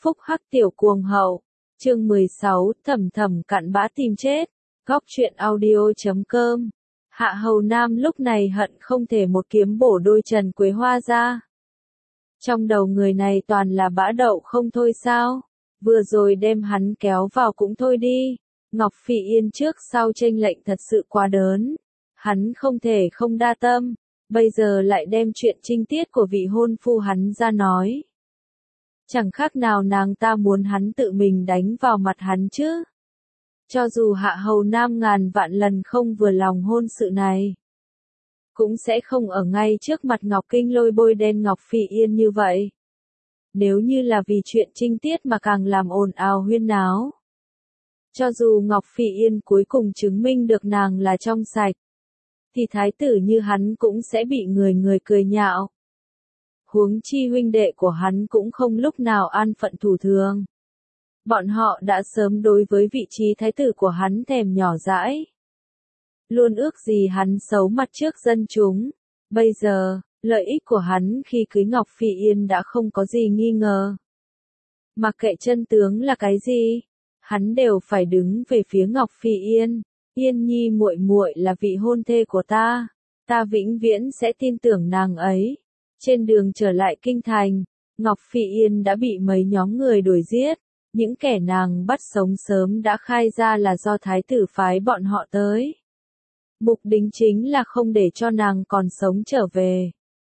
phúc hắc tiểu cuồng hậu. Chương 16, thầm thầm cặn bã tìm chết. Góc truyện audio.com. Hạ Hầu Nam lúc này hận không thể một kiếm bổ đôi Trần Quế Hoa ra. Trong đầu người này toàn là bã đậu không thôi sao? Vừa rồi đem hắn kéo vào cũng thôi đi. Ngọc Phỉ Yên trước sau chênh lệch thật sự quá đớn. Hắn không thể không đa tâm. Bây giờ lại đem chuyện trinh tiết của vị hôn phu hắn ra nói. Chẳng khác nào nàng ta muốn hắn tự mình đánh vào mặt hắn chứ. Cho dù Hạ Hầu Nam ngàn vạn lần không vừa lòng hôn sự này, cũng sẽ không ở ngay trước mặt Ngọc Kinh Lôi bôi đen Ngọc Phỉ Yên như vậy. Nếu như là vì chuyện trinh tiết mà càng làm ồn ào huyên náo. Cho dù Ngọc Phỉ Yên cuối cùng chứng minh được nàng là trong sạch, thì thái tử như hắn cũng sẽ bị người người cười nhạo. Huống chi huynh đệ của hắn cũng không lúc nào an phận thủ thường. Bọn họ đã sớm đối với vị trí thái tử của hắn thèm nhỏ dãi. Luôn ước gì hắn xấu mặt trước dân chúng. Bây giờ, lợi ích của hắn khi cưới Ngọc Phỉ Yên đã không có gì nghi ngờ. Mặc kệ chân tướng là cái gì, hắn đều phải đứng về phía Ngọc Phỉ Yên. Yên Nhi muội muội là vị hôn thê của ta, ta vĩnh viễn sẽ tin tưởng nàng ấy. Trên đường trở lại kinh thành, Ngọc Phỉ Yên đã bị mấy nhóm người đuổi giết. Những kẻ nàng bắt sống sớm đã khai ra là do thái tử phái bọn họ tới. Mục đích chính là không để cho nàng còn sống trở về.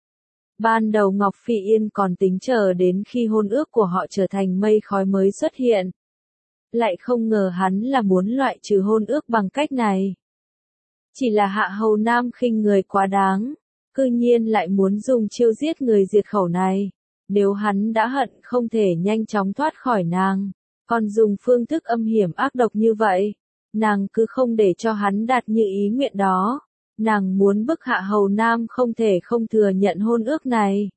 Ban đầu Ngọc Phỉ Yên còn tính chờ đến khi hôn ước của họ trở thành mây khói mới xuất hiện. Lại không ngờ hắn là muốn loại trừ hôn ước bằng cách này. Chỉ là Hạ Hầu Nam khinh người quá đáng, cư nhiên lại muốn dùng chiêu giết người diệt khẩu này. Nếu hắn đã hận không thể nhanh chóng thoát khỏi nàng, còn dùng phương thức âm hiểm ác độc như vậy, nàng cứ không để cho hắn đạt như ý nguyện đó. Nàng muốn bức Hạ Hầu Nam không thể không thừa nhận hôn ước này.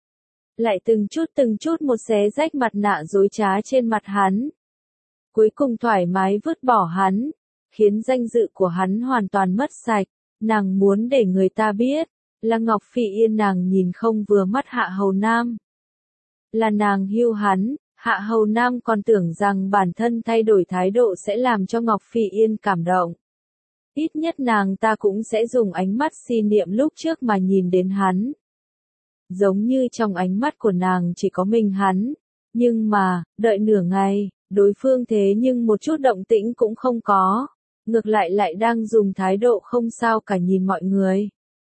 Lại từng chút một xé rách mặt nạ dối trá trên mặt hắn. Cuối cùng thoải mái vứt bỏ hắn, khiến danh dự của hắn hoàn toàn mất sạch. Nàng muốn để người ta biết, là Ngọc Phỉ Yên nàng nhìn không vừa mắt Hạ Hầu Nam. Là nàng hiu hắn, Hạ Hầu Nam còn tưởng rằng bản thân thay đổi thái độ sẽ làm cho Ngọc Phỉ Yên cảm động. Ít nhất nàng ta cũng sẽ dùng ánh mắt si niệm lúc trước mà nhìn đến hắn. Giống như trong ánh mắt của nàng chỉ có mình hắn. Nhưng mà, đợi nửa ngày, đối phương thế nhưng một chút động tĩnh cũng không có. Ngược lại đang dùng thái độ không sao cả nhìn mọi người.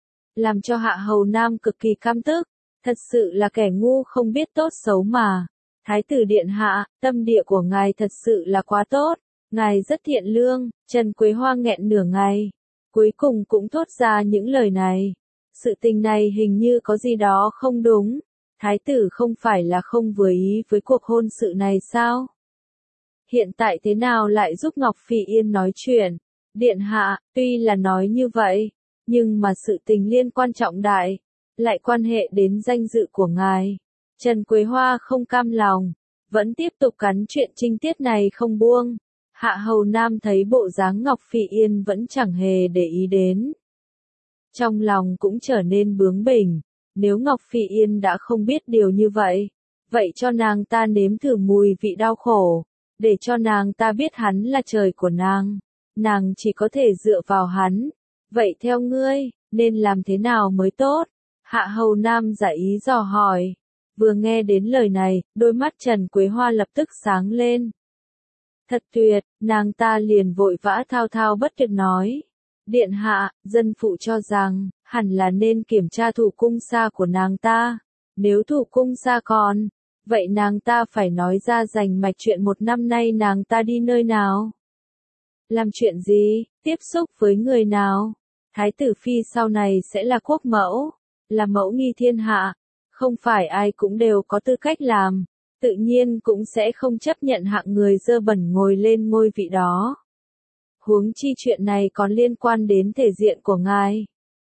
Làm cho Hạ Hầu Nam cực kỳ căm tức. Thật sự là kẻ ngu không biết tốt xấu mà. Thái tử điện hạ, tâm địa của ngài thật sự là quá tốt. Ngài rất thiện lương. Trần Quế Hoa nghẹn nửa ngày. Cuối cùng cũng thốt ra những lời này. Sự tình này hình như có gì đó không đúng. Thái tử không phải là không vừa ý với cuộc hôn sự này sao? Hiện tại thế nào lại giúp Ngọc Phỉ Yên nói chuyện? Điện hạ, tuy là nói như vậy, nhưng mà sự tình liên quan trọng đại, lại quan hệ đến danh dự của ngài. Trần Quế Hoa không cam lòng, vẫn tiếp tục cắn chuyện trinh tiết này không buông. Hạ Hầu Nam thấy bộ dáng Ngọc Phỉ Yên vẫn chẳng hề để ý đến. Trong lòng cũng trở nên bướng bỉnh, nếu Ngọc Phỉ Yên đã không biết điều như vậy cho nàng ta nếm thử mùi vị đau khổ, để cho nàng ta biết hắn là trời của nàng chỉ có thể dựa vào hắn. Vậy theo ngươi, nên làm thế nào mới tốt? Hạ Hầu Nam giải ý dò hỏi. Vừa nghe đến lời này, đôi mắt Trần Quế Hoa lập tức sáng lên. Thật tuyệt, nàng ta liền vội vã thao thao bất tuyệt nói. Điện hạ, dân phụ cho rằng, hẳn là nên kiểm tra thủ cung xa của nàng ta. Nếu thủ cung xa còn, vậy nàng ta phải nói ra rành mạch chuyện một năm nay nàng ta đi nơi nào. Làm chuyện gì, tiếp xúc với người nào. Thái tử phi sau này sẽ là quốc mẫu, là mẫu nghi thiên hạ. Không phải ai cũng đều có tư cách làm, tự nhiên cũng sẽ không chấp nhận hạng người dơ bẩn ngồi lên ngôi vị đó. Huống chi chuyện này còn liên quan đến thể diện của ngài.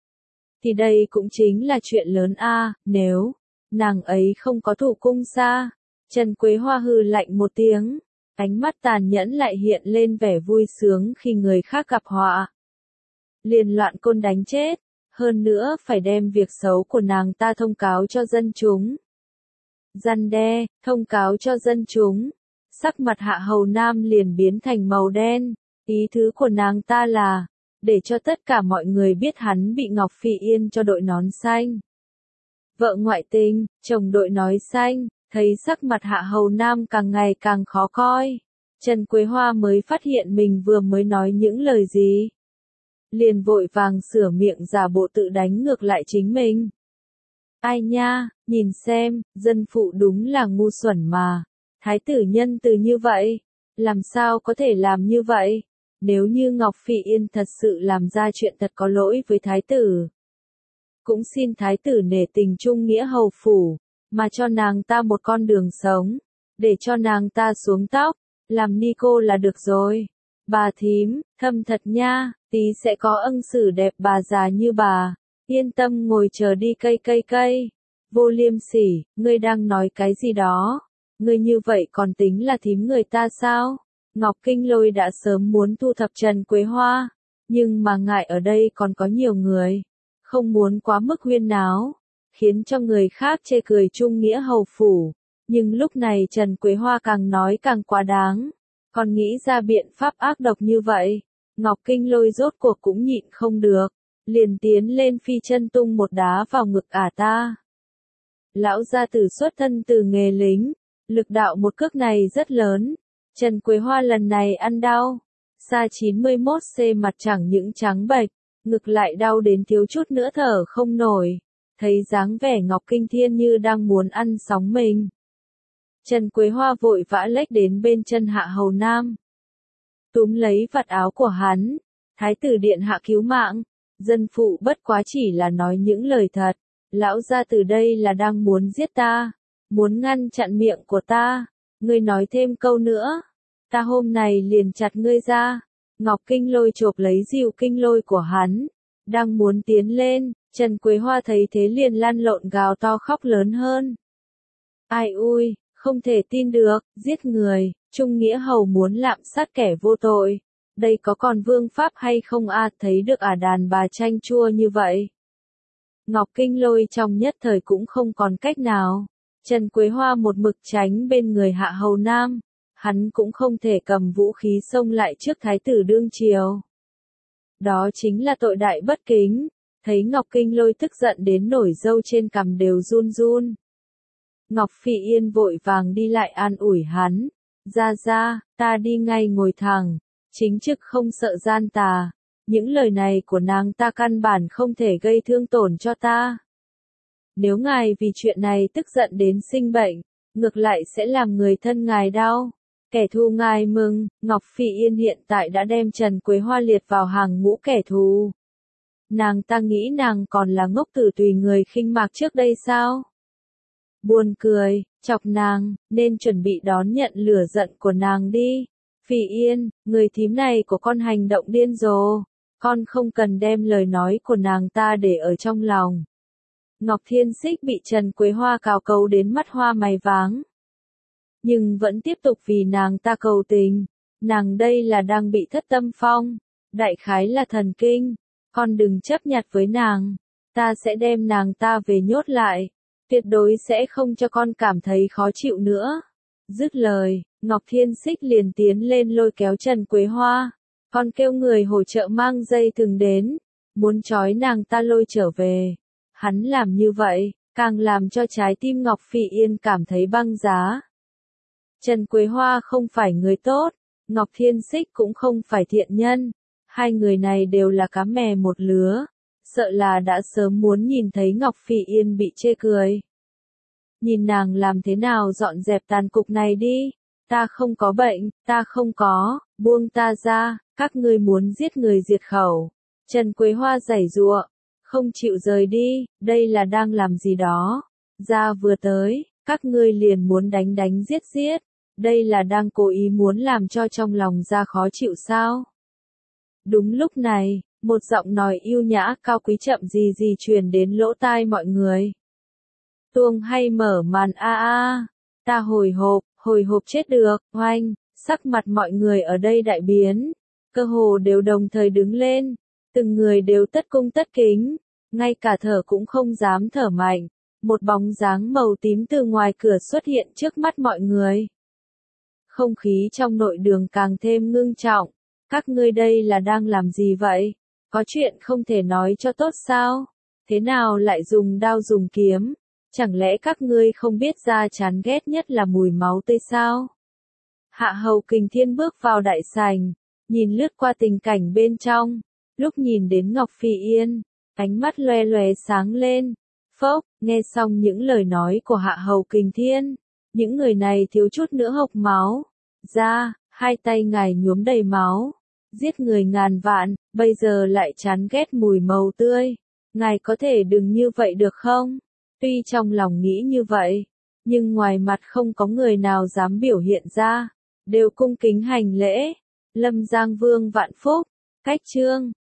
Thì đây cũng chính là chuyện lớn a. Nếu nàng ấy không có thủ cung xa. Trần Quế Hoa hừ lạnh một tiếng, ánh mắt tàn nhẫn lại hiện lên vẻ vui sướng khi người khác gặp họa. Liền loạn côn đánh chết, hơn nữa phải đem việc xấu của nàng ta thông cáo cho dân chúng. răn đe, thông cáo cho dân chúng. Sắc mặt Hạ Hầu Nam liền biến thành màu đen, ý thứ của nàng ta là, để cho tất cả mọi người biết hắn bị Ngọc Phỉ Yên cho đội nón xanh. Vợ ngoại tình, chồng đội nón xanh, thấy sắc mặt Hạ Hầu Nam càng ngày càng khó coi. Trần Quế Hoa mới phát hiện mình vừa mới nói những lời gì. Liền vội vàng sửa miệng giả bộ tự đánh ngược lại chính mình. Ai nha, nhìn xem, dân phụ đúng là ngu xuẩn mà. Thái tử nhân từ như vậy, làm sao có thể làm như vậy? Nếu như Ngọc Phỉ Yên thật sự làm ra chuyện thật có lỗi với thái tử, cũng xin thái tử nể tình trung nghĩa hầu phủ, mà cho nàng ta một con đường sống, để cho nàng ta xuống tóc, làm ni cô là được rồi. Bà thím, thâm thật nha, tí sẽ có ân xử đẹp bà già như bà. Yên tâm ngồi chờ đi cây. Vô Liêm Sỉ, ngươi đang nói cái gì đó? Ngươi như vậy còn tính là thím người ta sao? Ngọc Kinh Lôi đã sớm muốn thu thập Trần Quế Hoa, nhưng mà ngại ở đây còn có nhiều người, không muốn quá mức huyên náo, khiến cho người khác chê cười trung nghĩa hầu phủ. Nhưng lúc này Trần Quế Hoa càng nói càng quá đáng, còn nghĩ ra biện pháp ác độc như vậy. Ngọc Kinh Lôi rốt cuộc cũng nhịn không được, liền tiến lên phi chân tung một đá vào ngực ả ta. Lão gia tử xuất thân từ nghề lính, lực đạo một cước này rất lớn. Trần Quế Hoa lần này ăn đau. Xa 91C mặt chẳng những trắng bệch, ngực lại đau đến thiếu chút nữa thở không nổi. Thấy dáng vẻ Ngọc Kinh Thiên như đang muốn ăn sóng mình. Trần Quế Hoa vội vã lách đến bên chân Hạ Hầu Nam. Túm lấy vạt áo của hắn. Thái tử điện hạ cứu mạng. Dân phụ bất quá chỉ là nói những lời thật. Lão gia từ đây là đang muốn giết ta. Muốn ngăn chặn miệng của ta. Ngươi nói thêm câu nữa. Ta hôm này liền chặt ngươi ra. Ngọc Kinh Lôi chộp lấy dìu kinh lôi của hắn. Đang muốn tiến lên. Trần Quế Hoa thấy thế liền lăn lộn gào to khóc lớn hơn. Ai ui, không thể tin được, giết người, Trung Nghĩa Hầu muốn lạm sát kẻ vô tội. Đây có còn vương pháp hay không a? Thấy được đàn bà chanh chua như vậy. Ngọc Kinh Lôi trong nhất thời cũng không còn cách nào. Trần Quế Hoa một mực tránh bên người Hạ Hầu Nam. Hắn cũng không thể cầm vũ khí xông lại trước thái tử đương triều. Đó chính là tội đại bất kính. Thấy Ngọc Kinh Lôi tức giận đến nổi râu trên cằm đều run run. Ngọc Phỉ Yên vội vàng đi lại an ủi hắn. Ra, ta đi ngay ngồi thẳng. Chính trực không sợ gian tà. Những lời này của nàng ta căn bản không thể gây thương tổn cho ta. Nếu ngài vì chuyện này tức giận đến sinh bệnh, ngược lại sẽ làm người thân ngài đau. Kẻ thù ngài mừng, Ngọc Phỉ Yên hiện tại đã đem Trần Quế Hoa liệt vào hàng ngũ kẻ thù. Nàng ta nghĩ nàng còn là ngốc tử tùy người khinh mạc trước đây sao? Buồn cười, chọc nàng, nên chuẩn bị đón nhận lửa giận của nàng đi. Phỉ Yên, người thím này của con hành động điên rồ. Con không cần đem lời nói của nàng ta để ở trong lòng. Ngọc Thiên Xích bị Trần Quế Hoa cào cấu đến mắt hoa mày váng. Nhưng vẫn tiếp tục vì nàng ta cầu tình. Nàng đây là đang bị thất tâm phong. Đại khái là thần kinh. Con đừng chấp nhặt với nàng. Ta sẽ đem nàng ta về nhốt lại. Tuyệt đối sẽ không cho con cảm thấy khó chịu nữa. Dứt lời, Ngọc Thiên Xích liền tiến lên lôi kéo Trần Quế Hoa. Con kêu người hỗ trợ mang dây thừng đến. Muốn trói nàng ta lôi trở về. Hắn làm như vậy, càng làm cho trái tim Ngọc Phỉ Yên cảm thấy băng giá. Trần Quế Hoa không phải người tốt, Ngọc Thiên Xích cũng không phải thiện nhân. Hai người này đều là cá mè một lứa. Sợ là đã sớm muốn nhìn thấy Ngọc Phỉ Yên bị chê cười. Nhìn nàng làm thế nào dọn dẹp tàn cục này đi. Ta không có bệnh, ta không có, buông ta ra, các ngươi muốn giết người diệt khẩu. Trần Quế Hoa giãy giụa, không chịu rời đi, đây là đang làm gì đó. Ra vừa tới, các ngươi liền muốn đánh giết. Đây là đang cố ý muốn làm cho trong lòng ra khó chịu sao? Đúng lúc này, một giọng nói yêu nhã cao quý chậm gì truyền đến lỗ tai mọi người. Tuông hay mở màn ta hồi hộp chết được, oanh, sắc mặt mọi người ở đây đại biến, cơ hồ đều đồng thời đứng lên, từng người đều tất cung tất kính, ngay cả thở cũng không dám thở mạnh, Một bóng dáng màu tím từ ngoài cửa xuất hiện trước mắt mọi người. Không khí trong nội đường càng thêm ngưng trọng. Các ngươi đây là đang làm gì vậy? Có chuyện không thể nói cho tốt sao? Thế nào lại dùng đao dùng kiếm? Chẳng lẽ các ngươi không biết ra chán ghét nhất là mùi máu tươi sao? Hạ Hầu Kình Thiên bước vào đại sảnh, nhìn lướt qua tình cảnh bên trong, lúc nhìn đến Ngọc Phi Yên, ánh mắt loe loe sáng lên. Phốc, nghe xong những lời nói của Hạ Hầu Kình Thiên, những người này thiếu chút nữa hộc máu. Ra, hai tay ngài nhuốm đầy máu, giết người ngàn vạn, bây giờ lại chán ghét mùi máu tươi. Ngài có thể đừng như vậy được không? Tuy trong lòng nghĩ như vậy, nhưng ngoài mặt không có người nào dám biểu hiện ra, đều cung kính hành lễ. Lâm Giang Vương vạn phúc, cách chương